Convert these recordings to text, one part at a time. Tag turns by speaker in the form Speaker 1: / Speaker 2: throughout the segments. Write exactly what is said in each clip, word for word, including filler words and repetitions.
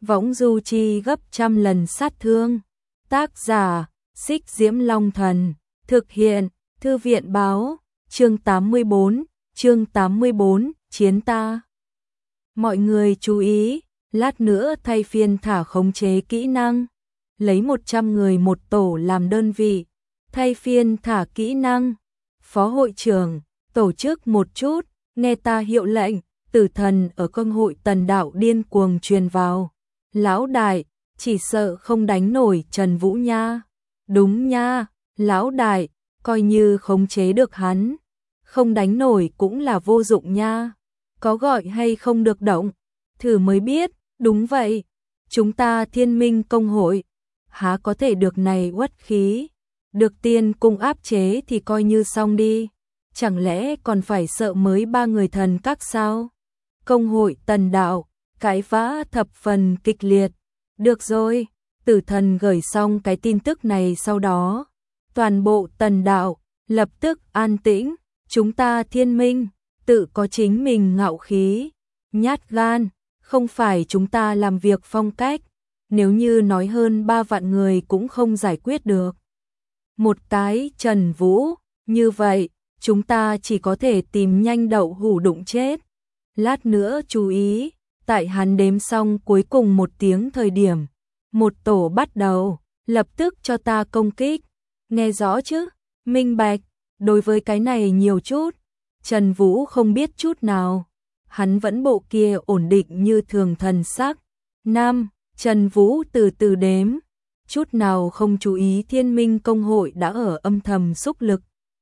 Speaker 1: võng du chi gấp trăm lần sát thương. Tác giả, Xích Diễm Long Thần, thực hiện, Thư viện Báo, chương tám mươi bốn, chương tám mươi bốn, chiến ta. Mọi người chú ý, lát nữa thay phiên thả khống chế kỹ năng, lấy một trăm người một tổ làm đơn vị, thay phiên thả kỹ năng. Phó hội trưởng, tổ chức một chút, nghe ta hiệu lệnh. Tử thần ở công hội Tần Đạo điên cuồng truyền vào. Lão đại, chỉ sợ không đánh nổi Trần Vũ nha. Đúng nha, lão đại, coi như khống chế được hắn, không đánh nổi cũng là vô dụng nha. Có gọi hay không được động, thử mới biết. Đúng vậy, chúng ta Thiên Minh công hội, há có thể được này uất khí. Được tiên cung áp chế thì coi như xong đi, chẳng lẽ còn phải sợ mới ba người thần các sao? Công hội Tần Đạo, cãi vã thập phần kịch liệt. Được rồi, Tử thần gửi xong cái tin tức này sau đó, toàn bộ Tần Đạo lập tức an tĩnh. Chúng ta Thiên Minh tự có chính mình ngạo khí, nhát gan, không phải chúng ta làm việc phong cách. Nếu như nói hơn ba vạn người cũng không giải quyết được một cái Trần Vũ, như vậy chúng ta chỉ có thể tìm nhanh đậu hủ đụng chết. Lát nữa chú ý, tại hắn đếm xong cuối cùng một tiếng thời điểm, một tổ bắt đầu, lập tức cho ta công kích. Nghe rõ chứ? Minh bạch. Đối với cái này nhiều chút, Trần Vũ không biết chút nào. Hắn vẫn bộ kia ổn định như thường thần sắc. Năm, Trần Vũ từ từ đếm, chút nào không chú ý Thiên Minh công hội đã ở âm thầm xúc lực.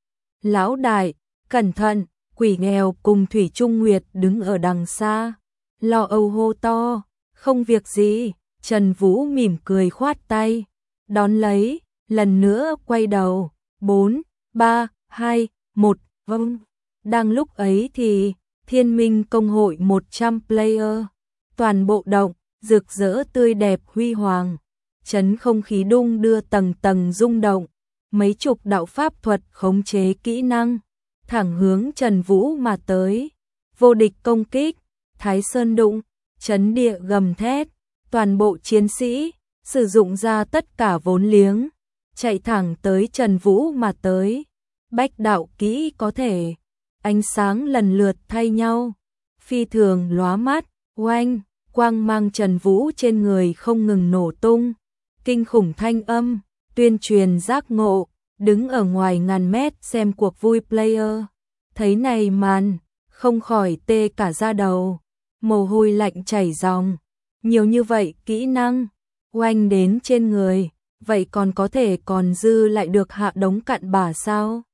Speaker 1: Lão đại, cẩn thận! Quỷ nghèo cùng Thủy Trung Nguyệt đứng ở đằng xa, lo âu hô to. Không việc gì, Trần Vũ mỉm cười khoát tay, đón lấy, lần nữa quay đầu. Bốn, ba, hai, một, vâng. Đang lúc ấy thì Thiên Minh công hội một trăm player, toàn bộ động, rực rỡ tươi đẹp huy hoàng, chấn không khí đung đưa tầng tầng rung động, mấy chục đạo pháp thuật khống chế kỹ năng, thẳng hướng Trần Vũ mà tới. Vô địch công kích, Thái Sơn đụng, chấn địa gầm thét, toàn bộ chiến sĩ sử dụng ra tất cả vốn liếng, chạy thẳng tới Trần Vũ mà tới. Bách đạo kỹ có thể, ánh sáng lần lượt thay nhau, phi thường lóa mắt, oanh, quang mang Trần Vũ trên người không ngừng nổ tung, kinh khủng thanh âm, tuyên truyền giác ngộ. Đứng ở ngoài ngàn mét xem cuộc vui player, thấy này màn, không khỏi tê cả da đầu, mồ hôi lạnh chảy ròng. Nhiều như vậy kỹ năng, oanh đến trên người, vậy còn có thể còn dư lại được hạ đống cặn bã sao?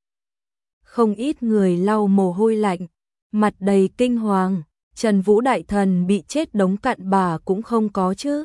Speaker 1: Không ít người lau mồ hôi lạnh, mặt đầy kinh hoàng. Trần Vũ đại thần bị chết đống cặn bã cũng không có chứ.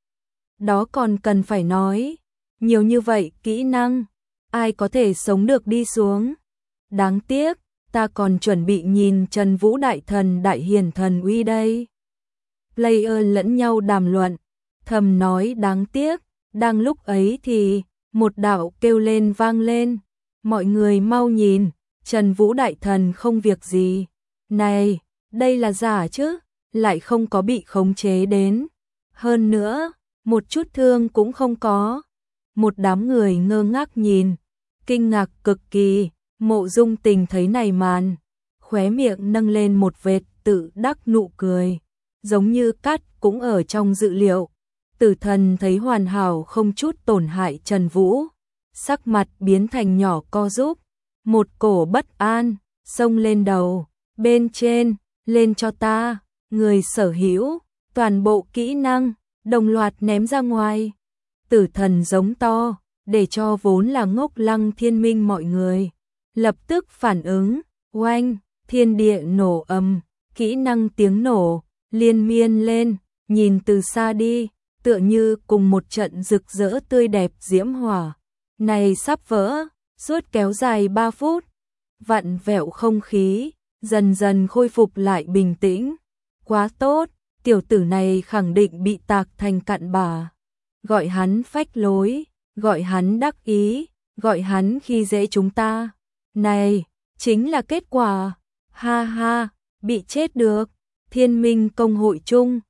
Speaker 1: Đó còn cần phải nói, nhiều như vậy kỹ năng, ai có thể sống được đi xuống. Đáng tiếc, ta còn chuẩn bị nhìn Trần Vũ đại thần đại hiền thần uy đây. Player lẫn nhau đàm luận, thầm nói đáng tiếc. Đang lúc ấy thì một đạo kêu lên vang lên, mọi người mau nhìn, Trần Vũ đại thần không việc gì. Này, đây là giả chứ, lại không có bị khống chế đến. Hơn nữa, một chút thương cũng không có. Một đám người ngơ ngác nhìn, kinh ngạc cực kỳ. Mộ Dung Tình thấy này màn, khóe miệng nâng lên một vệt tự đắc nụ cười, giống như cắt cũng ở trong dự liệu. Tử thần thấy hoàn hảo không chút tổn hại Trần Vũ, sắc mặt biến thành nhỏ co rúm, một cổ bất an xông lên đầu. Bên trên, lên cho ta, người sở hữu toàn bộ kỹ năng đồng loạt ném ra ngoài. Tử thần giống to, để cho vốn là ngốc lăng Thiên Minh mọi người lập tức phản ứng. Oanh, thiên địa nổ ầm, kỹ năng tiếng nổ liên miên lên, nhìn từ xa đi, tựa như cùng một trận rực rỡ tươi đẹp diễm hỏa. Này sắp vỡ, suốt kéo dài ba phút, vặn vẹo không khí, dần dần khôi phục lại bình tĩnh. Quá tốt, tiểu tử này khẳng định bị tạc thành cặn bã. Gọi hắn phách lối, gọi hắn đắc ý, gọi hắn khi dễ chúng ta. Này, chính là kết quả. Ha ha, bị chết được. Thiên Minh công hội chung,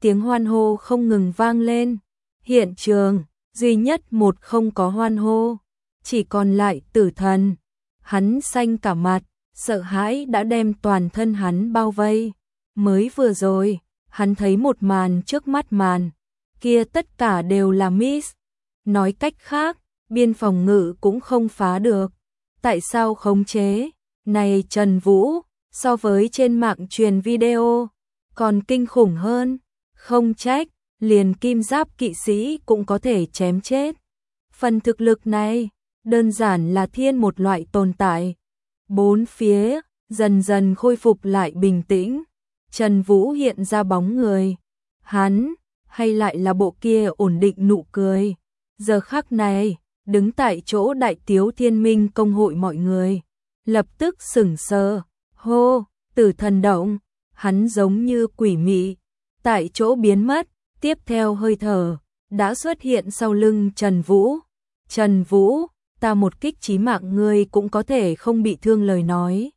Speaker 1: tiếng hoan hô không ngừng vang lên. Hiện trường, duy nhất một không có hoan hô, chỉ còn lại Tử Thần. Hắn xanh cả mặt, sợ hãi đã đem toàn thân hắn bao vây. Mới vừa rồi, hắn thấy một màn trước mắt, màn kia tất cả đều là miss. Nói cách khác, biên phòng ngự cũng không phá được. Tại sao khống chế? Này Trần Vũ, so với trên mạng truyền video, còn kinh khủng hơn. Không trách, liền kim giáp kỵ sĩ cũng có thể chém chết. Phần thực lực này, đơn giản là thiên một loại tồn tại. Bốn phía, dần dần khôi phục lại bình tĩnh. Trần Vũ hiện ra bóng người. Hắn, hay lại là bộ kia ổn định nụ cười. Giờ khắc này, đứng tại chỗ Đại Tiếu Thiên Minh công hội mọi người. Lập tức sửng sờ. Hô, Tử Thần động. Hắn giống như quỷ mị. Tại chỗ biến mất. Tiếp theo hơi thở, đã xuất hiện sau lưng Trần Vũ. Trần Vũ, ta một kích chí mạng ngươi cũng có thể không bị thương lời nói.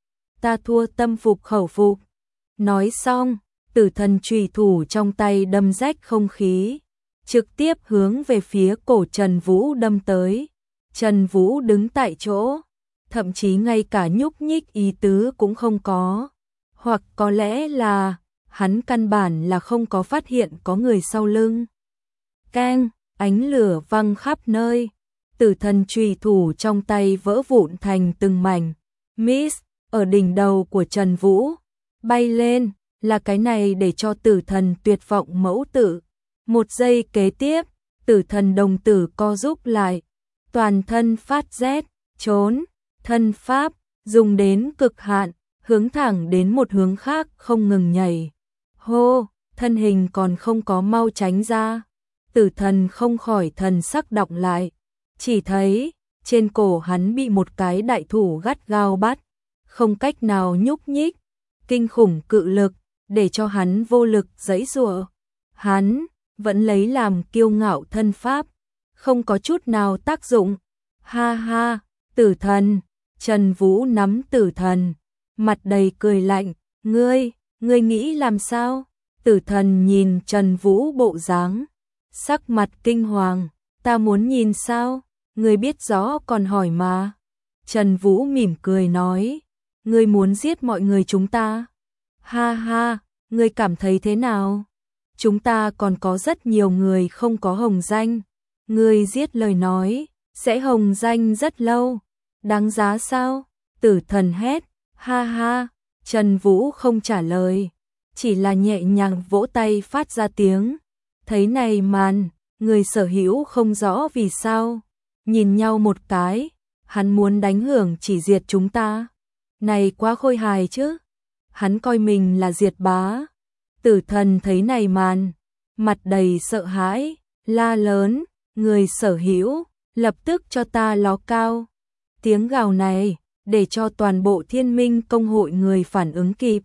Speaker 1: Ta thua tâm phục khẩu phục. Nói xong, Tử Thần chùy thủ trong tay đâm rách không khí, trực tiếp hướng về phía cổ Trần Vũ đâm tới. Trần Vũ đứng tại chỗ, thậm chí ngay cả nhúc nhích ý tứ cũng không có. Hoặc có lẽ là hắn căn bản là không có phát hiện có người sau lưng. Keng, ánh lửa văng khắp nơi. Tử Thần chùy thủ trong tay vỡ vụn thành từng mảnh. Miss, ở đỉnh đầu của Trần Vũ, bay lên, là cái này để cho Tử Thần tuyệt vọng mẫu tử. Một giây kế tiếp, Tử Thần đồng tử co rúm lại. Toàn thân phát rét, trốn, thân pháp, dùng đến cực hạn, hướng thẳng đến một hướng khác không ngừng nhảy. Hô, thân hình còn không có mau tránh ra. Tử Thần không khỏi thần sắc đọng lại. Chỉ thấy, trên cổ hắn bị một cái đại thủ gắt gao bắt. Không cách nào nhúc nhích. Kinh khủng cự lực, để cho hắn vô lực giãy giụa. Hắn, vẫn lấy làm kiêu ngạo thân pháp. Không có chút nào tác dụng. Ha ha, Tử Thần. Trần Vũ nắm Tử Thần. Mặt đầy cười lạnh. Ngươi, ngươi nghĩ làm sao? Tử Thần nhìn Trần Vũ bộ dáng, sắc mặt kinh hoàng. Ta muốn nhìn sao? Ngươi biết rõ còn hỏi mà. Trần Vũ mỉm cười nói. Ngươi muốn giết mọi người chúng ta? Ha ha, ngươi cảm thấy thế nào? Chúng ta còn có rất nhiều người không có hồng danh. Ngươi giết lời nói, sẽ hồng danh rất lâu. Đáng giá sao? Tử Thần hét. Ha ha, Trần Vũ không trả lời, chỉ là nhẹ nhàng vỗ tay phát ra tiếng. Thấy này màn, người sở hữu không rõ vì sao, nhìn nhau một cái, hắn muốn đánh hưởng chỉ diệt chúng ta. Này quá khôi hài chứ, hắn coi mình là diệt bá. Tử Thần thấy này màn, mặt đầy sợ hãi, la lớn, người sở hữu, lập tức cho ta ló cao. Tiếng gào này, để cho toàn bộ Thiên Minh công hội người phản ứng kịp.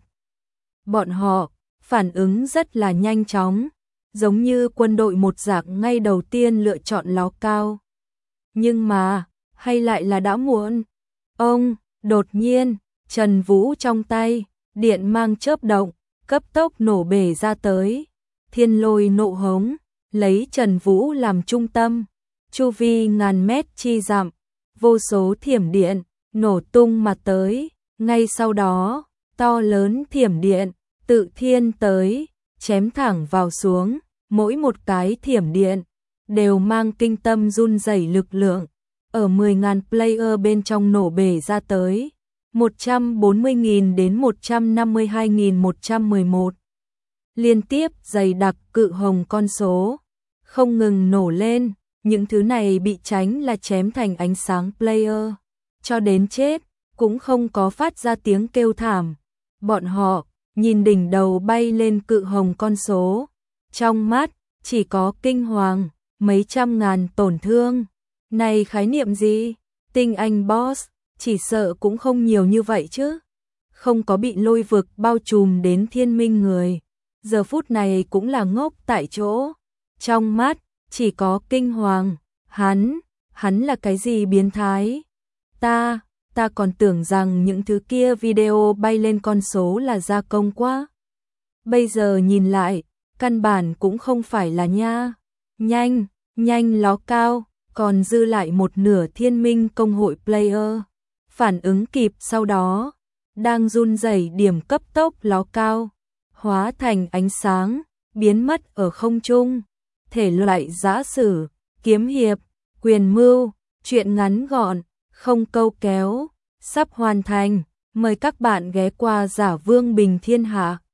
Speaker 1: Bọn họ, phản ứng rất là nhanh chóng, giống như quân đội một dạng ngay đầu tiên lựa chọn ló cao. Nhưng mà, hay lại là đã muộn. Ông, đột nhiên, Trần Vũ trong tay, điện mang chớp động, cấp tốc nổ bể ra tới. Thiên lôi nộ hống, lấy Trần Vũ làm trung tâm, chu vi ngàn mét chi dặm, vô số thiểm điện nổ tung mà tới. Ngay sau đó, to lớn thiểm điện tự thiên tới, chém thẳng vào xuống. Mỗi một cái thiểm điện đều mang kinh tâm run rẩy lực lượng, ở mười nghìn player bên trong nổ bể ra tới. một trăm bốn mươi nghìn đến một trăm năm mươi hai nghìn một trăm mười một. Liên tiếp dày đặc cự hồng con số, không ngừng nổ lên. Những thứ này bị tránh là chém thành ánh sáng player, cho đến chết, cũng không có phát ra tiếng kêu thảm. Bọn họ, nhìn đỉnh đầu bay lên cự hồng con số, trong mắt, chỉ có kinh hoàng, mấy trăm ngàn tổn thương. Này khái niệm gì? Tinh anh boss, chỉ sợ cũng không nhiều như vậy chứ. Không có bị lôi vực bao trùm đến Thiên Minh người, giờ phút này cũng là ngốc tại chỗ. Trong mắt, chỉ có kinh hoàng. Hắn, hắn là cái gì biến thái? Ta, ta còn tưởng rằng những thứ kia video bay lên con số là gia công quá. Bây giờ nhìn lại, căn bản cũng không phải là nha. Nhanh, nhanh ló cao, còn dư lại một nửa Thiên Minh công hội player. Phản ứng kịp sau đó, đang run rẩy điểm cấp tốc ló cao, hóa thành ánh sáng, biến mất ở không trung. Thể loại giã sử, kiếm hiệp, quyền mưu, truyện ngắn gọn, không câu kéo, sắp hoàn thành. Mời các bạn ghé qua Giả Vương Bình Thiên Hạ.